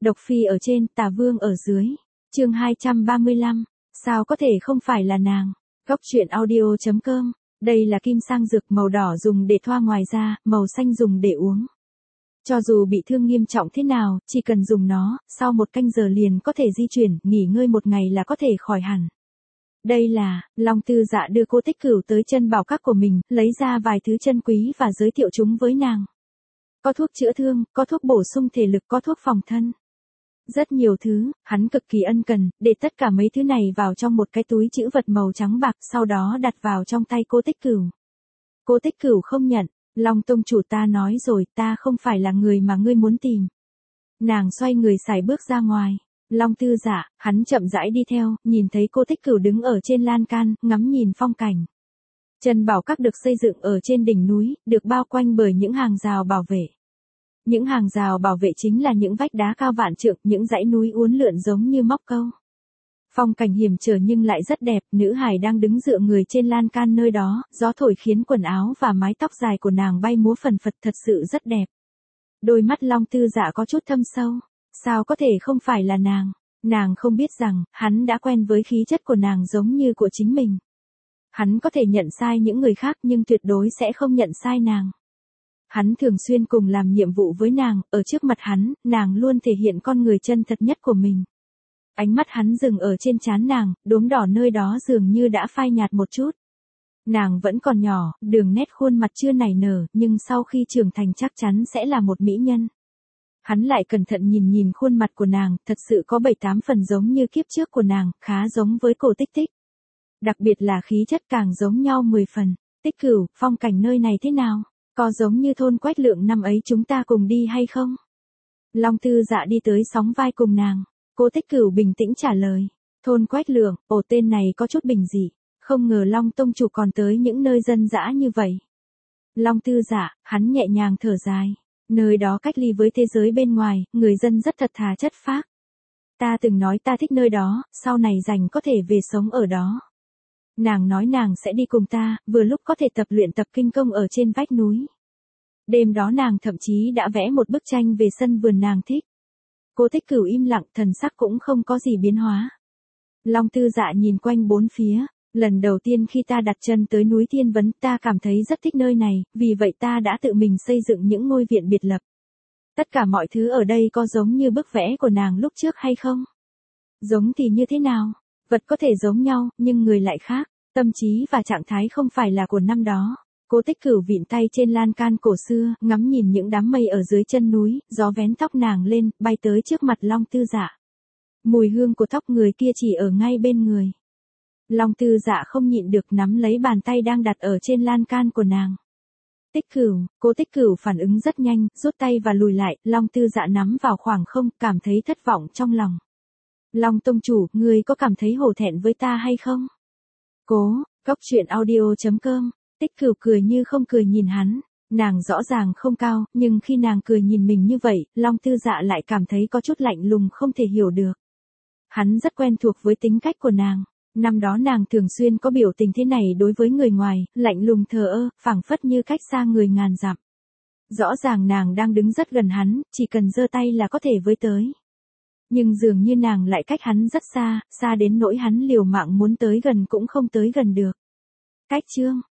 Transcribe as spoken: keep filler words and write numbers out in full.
Độc Phi ở trên, Tà Vương ở dưới. Chương hai trăm ba mươi lăm. Sao có thể không phải là nàng? Góc truyện audio chấm com. Đây là kim sang dược, màu đỏ dùng để thoa ngoài da, màu xanh dùng để uống. Cho dù bị thương nghiêm trọng thế nào, chỉ cần dùng nó, sau một canh giờ liền có thể di chuyển, nghỉ ngơi một ngày là có thể khỏi hẳn. Đây là, Long Tư Dạ đưa Cố Tích Cửu tới chân bảo các của mình, lấy ra vài thứ chân quý và giới thiệu chúng với nàng. Có thuốc chữa thương, có thuốc bổ sung thể lực, có thuốc phòng thân. Rất nhiều thứ, hắn cực kỳ ân cần, để tất cả mấy thứ này vào trong một cái túi trữ vật màu trắng bạc, sau đó đặt vào trong tay Cố Tích Cửu. Cố Tích Cửu không nhận, Long tông chủ, ta nói rồi, ta không phải là người mà ngươi muốn tìm. Nàng xoay người sải bước ra ngoài. Long Tư Dạ, hắn chậm rãi đi theo, nhìn thấy Cố Tích Cửu đứng ở trên lan can, ngắm nhìn phong cảnh. Chân bảo các được xây dựng ở trên đỉnh núi, được bao quanh bởi những hàng rào bảo vệ. Những hàng rào bảo vệ chính là những vách đá cao vạn trượng, những dãy núi uốn lượn giống như móc câu. Phong cảnh hiểm trở nhưng lại rất đẹp, nữ hài đang đứng dựa người trên lan can nơi đó, gió thổi khiến quần áo và mái tóc dài của nàng bay múa phần phật, thật sự rất đẹp. Đôi mắt Long Tư Dạ có chút thâm sâu, sao có thể không phải là nàng? Nàng không biết rằng, hắn đã quen với khí chất của nàng giống như của chính mình. Hắn có thể nhận sai những người khác nhưng tuyệt đối sẽ không nhận sai nàng. Hắn thường xuyên cùng làm nhiệm vụ với nàng, ở trước mặt hắn, nàng luôn thể hiện con người chân thật nhất của mình. Ánh mắt hắn dừng ở trên trán nàng, đốm đỏ nơi đó dường như đã phai nhạt một chút. Nàng vẫn còn nhỏ, đường nét khuôn mặt chưa nảy nở, nhưng sau khi trưởng thành chắc chắn sẽ là một mỹ nhân. Hắn lại cẩn thận nhìn nhìn khuôn mặt của nàng, thật sự có bảy tám phần giống như kiếp trước của nàng, khá giống với Cổ Tích Tích. Đặc biệt là khí chất càng giống nhau mười phần. Tích Cửu, phong cảnh nơi này thế nào? Có giống như thôn Quách Lượng năm ấy chúng ta cùng đi hay không? Long Tư Dạ đi tới sóng vai cùng nàng. Cố Tích Cửu bình tĩnh trả lời. Thôn Quách Lượng, ồ, tên này có chút bình dị. Không ngờ Long tông chủ còn tới những nơi dân dã như vậy. Long Tư Dạ, hắn nhẹ nhàng thở dài. Nơi đó cách ly với thế giới bên ngoài, người dân rất thật thà chất phác. Ta từng nói ta thích nơi đó, sau này rảnh có thể về sống ở đó. Nàng nói nàng sẽ đi cùng ta, vừa lúc có thể tập luyện tập kinh công ở trên vách núi. Đêm đó nàng thậm chí đã vẽ một bức tranh về sân vườn nàng thích. Cố Tích Cửu im lặng, thần sắc cũng không có gì biến hóa. Long Tư Dạ nhìn quanh bốn phía, lần đầu tiên khi ta đặt chân tới núi Thiên Vấn, ta cảm thấy rất thích nơi này, vì vậy ta đã tự mình xây dựng những ngôi viện biệt lập. Tất cả mọi thứ ở đây có giống như bức vẽ của nàng lúc trước hay không? Giống thì như thế nào? Vật có thể giống nhau, nhưng người lại khác, tâm trí và trạng thái không phải là của năm đó. Cố Tích Cửu vịn tay trên lan can cổ xưa, ngắm nhìn những đám mây ở dưới chân núi, gió vén tóc nàng lên, bay tới trước mặt Long Tư Dạ. Mùi hương của tóc người kia chỉ ở ngay bên người. Long Tư Dạ không nhịn được nắm lấy bàn tay đang đặt ở trên lan can của nàng. Tích Cửu, Cố Tích Cửu phản ứng rất nhanh, rút tay và lùi lại, Long Tư Dạ nắm vào khoảng không, cảm thấy thất vọng trong lòng. Long tông chủ, ngươi có cảm thấy hổ thẹn với ta hay không? Cố, góc truyện audio chấm com. Tích Cửu cười như không cười nhìn hắn, nàng rõ ràng không cao, nhưng khi nàng cười nhìn mình như vậy, Long Tư Dạ lại cảm thấy có chút lạnh lùng không thể hiểu được. Hắn rất quen thuộc với tính cách của nàng, năm đó nàng thường xuyên có biểu tình thế này đối với người ngoài, lạnh lùng thờ ơ, phảng phất như cách xa người ngàn dặm. Rõ ràng nàng đang đứng rất gần hắn, chỉ cần giơ tay là có thể với tới. Nhưng dường như nàng lại cách hắn rất xa, xa đến nỗi hắn liều mạng muốn tới gần cũng không tới gần được. Cách chương